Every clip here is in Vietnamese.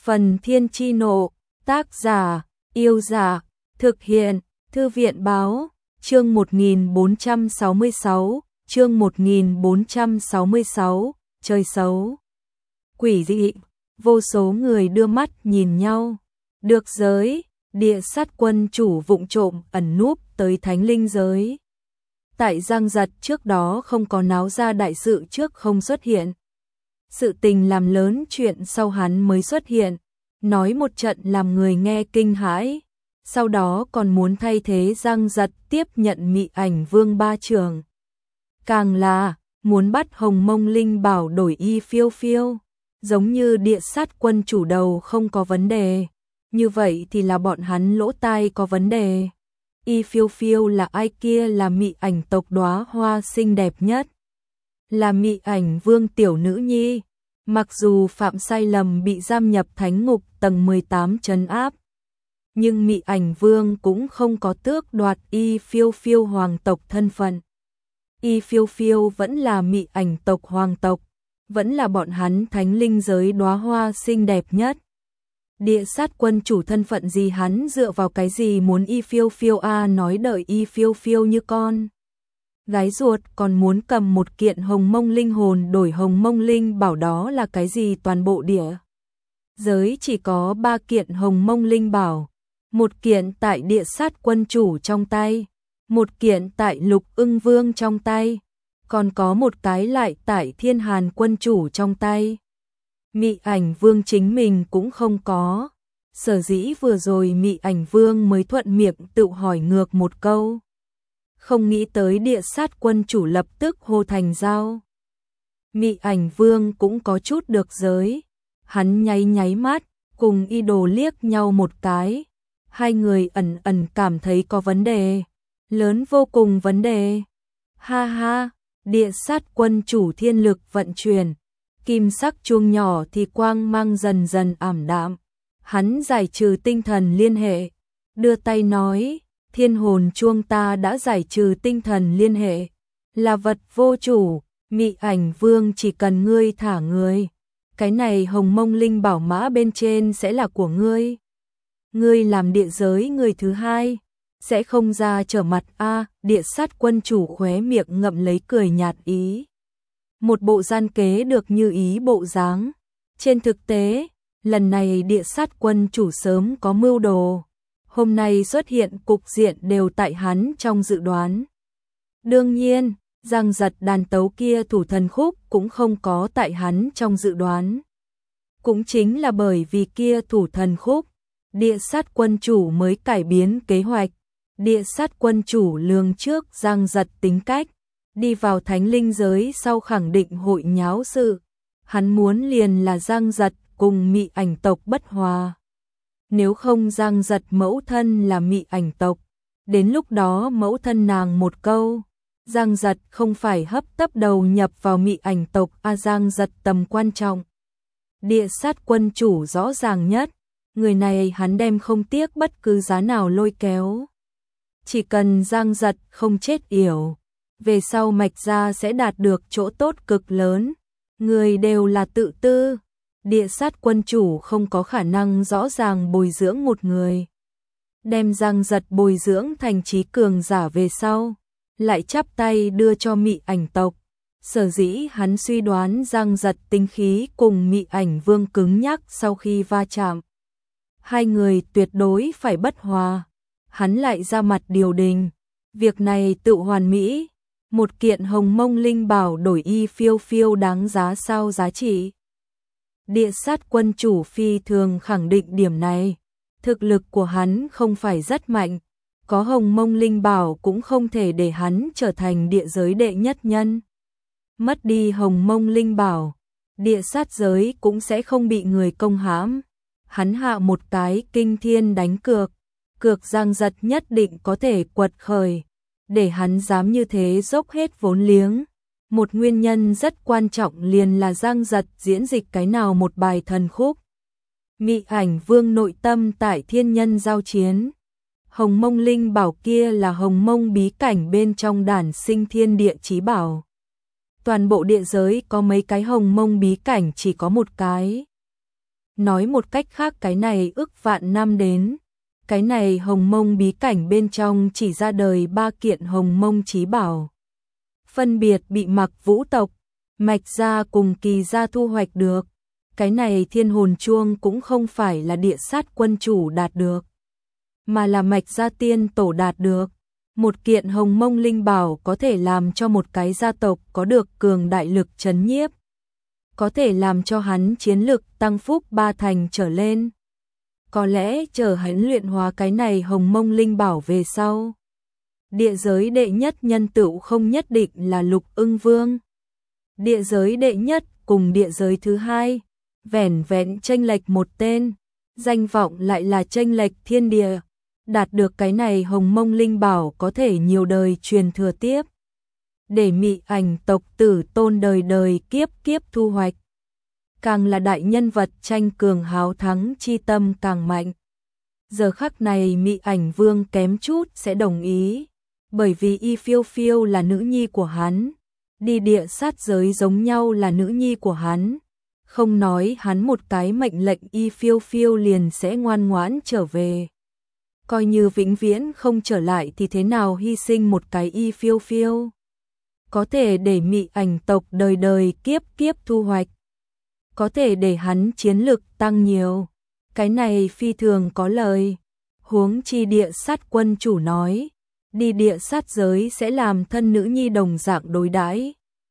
Phần Thiên Chi Nộ, tác giả, Yêu Dạ, thực hiện, Thư viện Báo, chương 1466, chơi xấu. Quỷ dị, vô số người đưa mắt nhìn nhau. Được giới, địa sát quân chủ vụng trộm ẩn núp tới thánh linh giới. Tại Giang Giật trước đó không có náo ra đại sự trước không xuất hiện. Sự tình làm lớn chuyện sau hắn mới xuất hiện, nói một trận làm người nghe kinh hãi, sau đó còn muốn thay thế Giang Giật tiếp nhận Mị Ảnh Vương ba trường. Càng là, muốn bắt Hồng Mông Linh Bảo đổi Y Phiêu Phiêu, giống như địa sát quân chủ đầu không có vấn đề, như vậy thì là bọn hắn lỗ tai có vấn đề. Y Phiêu Phiêu là ai kia? Là Mị Ảnh tộc đóa hoa xinh đẹp nhất, là Mị Ảnh Vương tiểu nữ nhi. Mặc dù phạm sai lầm bị giam nhập thánh ngục tầng 18 trấn áp, nhưng Mị Ảnh Vương cũng không có tước đoạt Y Phiêu Phiêu hoàng tộc thân phận. Y Phiêu Phiêu vẫn là Mị Ảnh tộc hoàng tộc, vẫn là bọn hắn thánh linh giới đóa hoa xinh đẹp nhất. Địa sát quân chủ thân phận gì, hắn dựa vào cái gì muốn Y Phiêu Phiêu nói đợi Y Phiêu Phiêu như con gái ruột, còn muốn cầm một kiện Hồng Mông linh hồn đổi Hồng Mông linh bảo, đó là cái gì? Toàn bộ địa giới chỉ có 3 kiện Hồng Mông linh bảo, một kiện tại địa sát quân chủ trong tay, một kiện tại Lục Ưng Vương trong tay, còn có một cái lại tại Thiên Hàn quân chủ trong tay. Mị Ảnh Vương chính mình cũng không có, sở dĩ vừa rồi Mị Ảnh Vương mới thuận miệng tự hỏi ngược một câu. Không nghĩ tới địa sát quân chủ lập tức hô thành giao. Mị Ảnh Vương cũng có chút được giới, hắn nháy nháy mắt, cùng Y Đồ liếc nhau một cái, hai người ẩn ẩn cảm thấy có vấn đề, lớn vô cùng vấn đề. Ha ha, địa sát quân chủ thiên lực vận chuyển, kim sắc chuông nhỏ thì quang mang dần dần ảm đạm, hắn giải trừ tinh thần liên hệ, đưa tay nói: Thiên hồn chuông ta đã giải trừ tinh thần liên hệ, là vật vô chủ. Mị Ảnh Vương chỉ cần ngươi thả người, cái này Hồng Mông linh bảo mã bên trên sẽ là của ngươi. Ngươi làm địa giới người thứ hai, sẽ không ra trở mặt địa sát quân chủ khóe miệng ngậm lấy cười nhạt ý. Một bộ gian kế được như ý bộ dáng. Trên thực tế, lần này địa sát quân chủ sớm có mưu đồ. Hôm nay xuất hiện cục diện đều tại hắn trong dự đoán. Đương nhiên, Giang Giật đàn tấu kia thủ thần khúc cũng không có tại hắn trong dự đoán. Cũng chính là bởi vì kia thủ thần khúc, địa sát quân chủ mới cải biến kế hoạch. Địa sát quân chủ lường trước Giang Giật tính cách, đi vào thánh linh giới sau khẳng định hội nháo sự. Hắn muốn liền là Giang Giật cùng Mị Ảnh tộc bất hòa. Nếu không Giang Giật mẫu thân là Mị Ảnh tộc, đến lúc đó mẫu thân nàng một câu, Giang Giật không phải hấp tấp đầu nhập vào Mị Ảnh tộc. Giang Giật tầm quan trọng, địa sát quân chủ rõ ràng nhất, người này hắn đem không tiếc bất cứ giá nào lôi kéo. Chỉ cần Giang Giật không chết yểu, về sau Mạch gia sẽ đạt được chỗ tốt cực lớn. Người đều là tự tư, địa sát quân chủ không có khả năng rõ ràng bồi dưỡng một người. Đem Giang Giật bồi dưỡng thành trí cường giả về sau, lại chắp tay đưa cho Mị Ảnh tộc. Sở dĩ hắn suy đoán Giang Giật tinh khí cùng Mị Ảnh Vương cứng nhắc sau khi va chạm, hai người tuyệt đối phải bất hòa. Hắn lại ra mặt điều đình, việc này tự hoàn mỹ. Một kiện Hồng Mông linh bảo đổi Y Phiêu Phiêu đáng giá sao? Giá trị. Địa sát quân chủ phi thường khẳng định điểm này. Thực lực của hắn không phải rất mạnh, có Hồng Mông linh bảo cũng không thể để hắn trở thành địa giới đệ nhất nhân. Mất đi Hồng Mông linh bảo, địa sát giới cũng sẽ không bị người công hãm. Hắn hạ một cái kinh thiên đánh cược, cược Giang Giật nhất định có thể quật khởi, để hắn dám như thế dốc hết vốn liếng. Một nguyên nhân rất quan trọng liền là Giang Giật diễn dịch cái nào một bài thần khúc. Mị Ảnh Vương nội tâm tại thiên nhân giao chiến. Hồng Mông linh bảo kia là Hồng Mông bí cảnh bên trong đản sinh thiên địa chí bảo. Toàn bộ địa giới có mấy cái Hồng Mông bí cảnh, chỉ có một cái. Nói một cách khác cái này ức vạn năm đến. Cái này Hồng Mông bí cảnh bên trong chỉ ra đời 3 kiện Hồng Mông chí bảo. Phân biệt bị Mặc Vũ tộc, Mạch gia cùng Kỳ gia thu hoạch được. Cái này Thiên hồn chuông cũng không phải là Địa Sát quân chủ đạt được, mà là Mạch gia tiên tổ đạt được. Một kiện Hồng Mông linh bảo có thể làm cho một cái gia tộc có được cường đại lực trấn nhiếp, có thể làm cho hắn chiến lực tăng phúc 3 thành trở lên. Có lẽ chờ hắn luyện hóa cái này Hồng Mông linh bảo về sau, địa giới đệ nhất nhân tựu không nhất định là Lục Ưng Vương. Địa giới đệ nhất cùng địa giới thứ hai, vẻn vẹn chênh lệch một tên, danh vọng lại là chênh lệch thiên địa. Đạt được cái này Hồng Mông linh bảo có thể nhiều đời truyền thừa tiếp, để Mị Ảnh tộc tử tôn đời đời kiếp kiếp thu hoạch. Càng là đại nhân vật tranh cường háo thắng chi tâm càng mạnh. Giờ khắc này Mị Ảnh Vương kém chút sẽ đồng ý, bởi vì Y Phiêu Phiêu là nữ nhi của hắn, đi địa sát giới giống nhau là nữ nhi của hắn. Không nói hắn một cái mệnh lệnh Y Phiêu Phiêu liền sẽ ngoan ngoãn trở về. Coi như vĩnh viễn không trở lại thì thế nào hy sinh một cái Y Phiêu Phiêu, có thể để Mị Ảnh tộc đời đời kiếp kiếp thu hoạch, có thể để hắn chiến lực tăng nhiều. Cái này phi thường có lời. Huống chi Địa Sát quân chủ nói, đi địa sát giới sẽ làm thân nữ nhi đồng dạng đối đãi.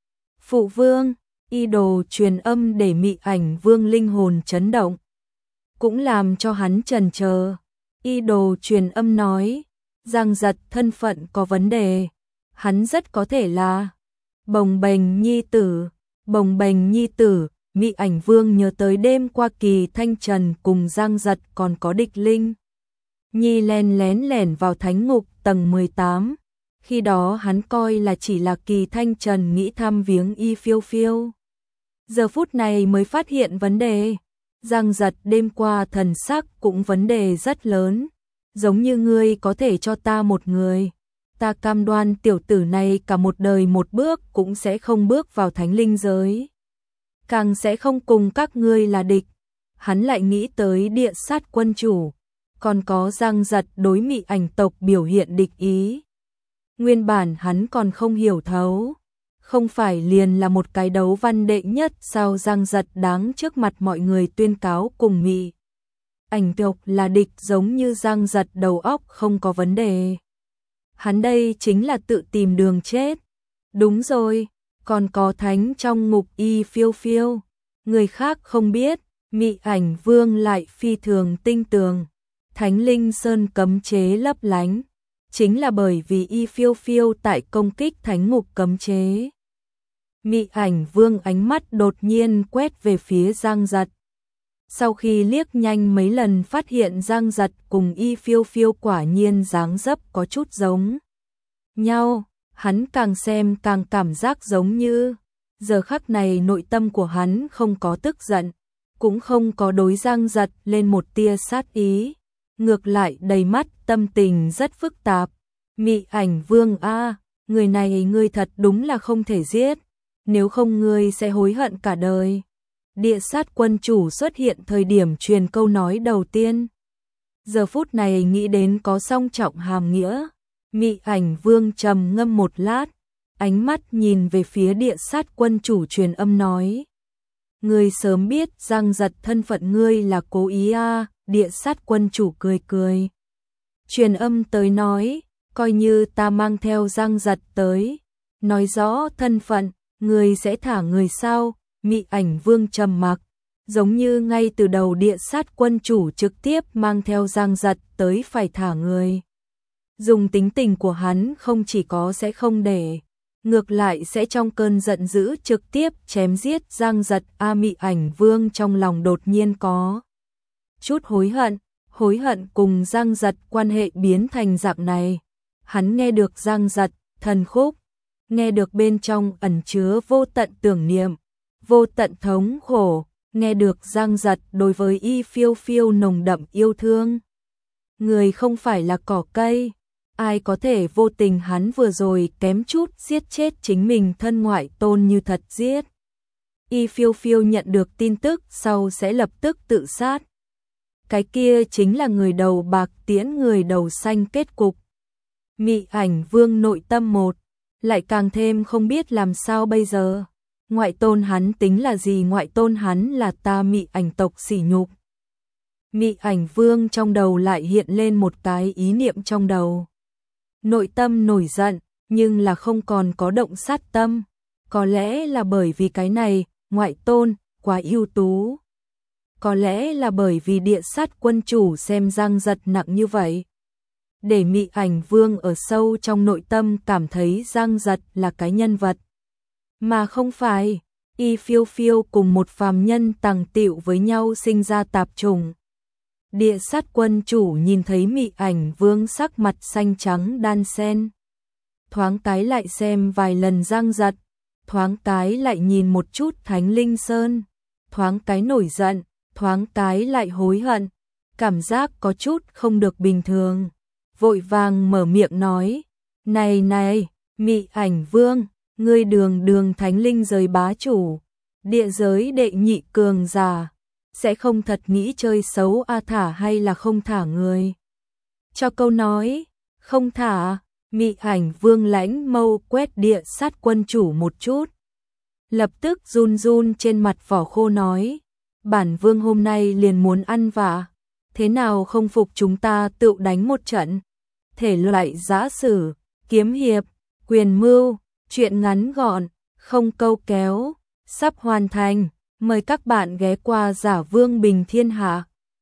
Phụ vương, y đồ truyền âm để Mị Ảnh Vương linh hồn chấn động, cũng làm cho hắn chần chờ. Y đồ truyền âm nói, Giang Giật thân phận có vấn đề, hắn rất có thể là Bồng Bềnh nhi tử. Bồng Bềnh nhi tử. Mị Ảnh Vương nhớ tới đêm qua Kỳ Thanh Trần cùng Giang Giật còn có địch linh nhi lén lẻn vào thánh ngục tầng 18. Khi đó hắn coi là chỉ là Kỳ Thanh Trần nghĩ thăm viếng Y Phiêu Phiêu. Giờ phút này mới phát hiện vấn đề. Giang Giật đêm qua thần sắc cũng vấn đề rất lớn. Giống như ngươi có thể cho ta một người, ta cam đoan tiểu tử này cả một đời một bước cũng sẽ không bước vào thánh linh giới, càng sẽ không cùng các ngươi là địch. Hắn lại nghĩ tới Địa Sát quân chủ, còn có Giang Giật đối Mị Ảnh tộc biểu hiện địch ý. Nguyên bản hắn còn không hiểu thấu, không phải liền là một cái đấu văn đệ nhất sao Giang Giật đáng trước mặt mọi người tuyên cáo cùng Mị Ảnh tộc là địch, giống như Giang Giật đầu óc không có vấn đề. Hắn đây chính là tự tìm đường chết. Đúng rồi, còn có thánh trong ngục Y Phiêu Phiêu, người khác không biết, Mị Ảnh Vương lại phi thường tinh tường. Thánh Linh Sơn cấm chế lấp lánh, chính là bởi vì Y Phiêu Phiêu tại công kích thánh ngục cấm chế. Mị Ảnh Vương ánh mắt đột nhiên quét về phía Giang Giật. Sau khi liếc nhanh mấy lần phát hiện Giang Giật cùng Y Phiêu Phiêu quả nhiên dáng dấp có chút giống nhau, hắn càng xem càng cảm giác giống như. Giờ khắc này nội tâm của hắn không có tức giận, cũng không có đối Giang Giật lên một tia sát ý, ngược lại đầy mắt tâm tình rất phức tạp. Mị Ảnh Vương a, người này ngươi thật đúng là không thể giết, nếu không ngươi sẽ hối hận cả đời. Địa Sát quân chủ xuất hiện thời điểm truyền câu nói đầu tiên, giờ phút này nghĩ đến có song trọng hàm nghĩa. Mị Ảnh Vương trầm ngâm một lát, ánh mắt nhìn về phía Địa Sát quân chủ truyền âm nói, ngươi sớm biết Giang Giật thân phận ngươi là cố ý a. Địa Sát quân chủ cười cười, truyền âm tới nói, coi như ta mang theo Giang Giật tới, nói rõ thân phận, ngươi sẽ thả người sao? Mị Ảnh Vương trầm mặc, giống như ngay từ đầu Địa Sát quân chủ trực tiếp mang theo Giang Giật tới phải thả người. Dùng tính tình của hắn không chỉ có sẽ không để, ngược lại sẽ trong cơn giận dữ trực tiếp chém giết Giang Giật. Mị Ảnh Vương trong lòng đột nhiên có chút hối hận cùng Giang Giật quan hệ biến thành dạng này. Hắn nghe được Giang Giật thần khúc, nghe được bên trong ẩn chứa vô tận tưởng niệm, vô tận thống khổ, nghe được Giang Giật đối với Y Phiêu Phiêu nồng đậm yêu thương. Người không phải là cỏ cây, ai có thể vô tình hắn vừa rồi kém chút giết chết chính mình thân ngoại tôn như thật giết. Y Phiêu Phiêu nhận được tin tức sau sẽ lập tức tự sát. Cái kia chính là người đầu bạc tiễn người đầu xanh kết cục. Mị Ảnh Vương nội tâm một, lại càng thêm không biết làm sao bây giờ. Ngoại tôn hắn tính là gì? Ngoại tôn hắn là ta Mị Ảnh tộc sỉ nhục. Mị Ảnh Vương trong đầu lại hiện lên một cái ý niệm trong đầu. Nội tâm nổi giận, nhưng là không còn có động sát tâm. Có lẽ là bởi vì cái này, ngoại tôn, quá ưu tú. Có lẽ là bởi vì Địa Sát quân chủ xem Giang Giật nặng như vậy. Để Mị Ảnh Vương ở sâu trong nội tâm cảm thấy Giang Giật là cái nhân vật. Mà không phải, Y Phiêu Phiêu cùng một phàm nhân tàng tiệu với nhau sinh ra tạp trùng. Địa Sát quân chủ nhìn thấy Mị Ảnh Vương sắc mặt xanh trắng đan xen. Thoáng cái lại xem vài lần Giang Giật, thoáng cái lại nhìn một chút Thánh Linh Sơn, thoáng cái nổi giận, thoáng cái lại hối hận, cảm giác có chút không được bình thường. Vội vàng mở miệng nói, này này, Mị Ảnh Vương, ngươi đường Thánh Linh giới bá chủ, địa giới đệ nhị cường giả, sẽ không thật nghĩ chơi xấu thả hay là không thả người? Cho câu nói, không thả. Mị Ảnh Vương lãnh mâu quét Địa Sát quân chủ một chút. Lập tức run run trên mặt vỏ khô nói, bản vương hôm nay liền muốn ăn vạ, thế nào không phục chúng ta tự đánh một trận. Thể loại giã sử, kiếm hiệp, quyền mưu, chuyện ngắn gọn, không câu kéo, sắp hoàn thành. Mời các bạn ghé qua Giả Vương Bình Thiên Hạ.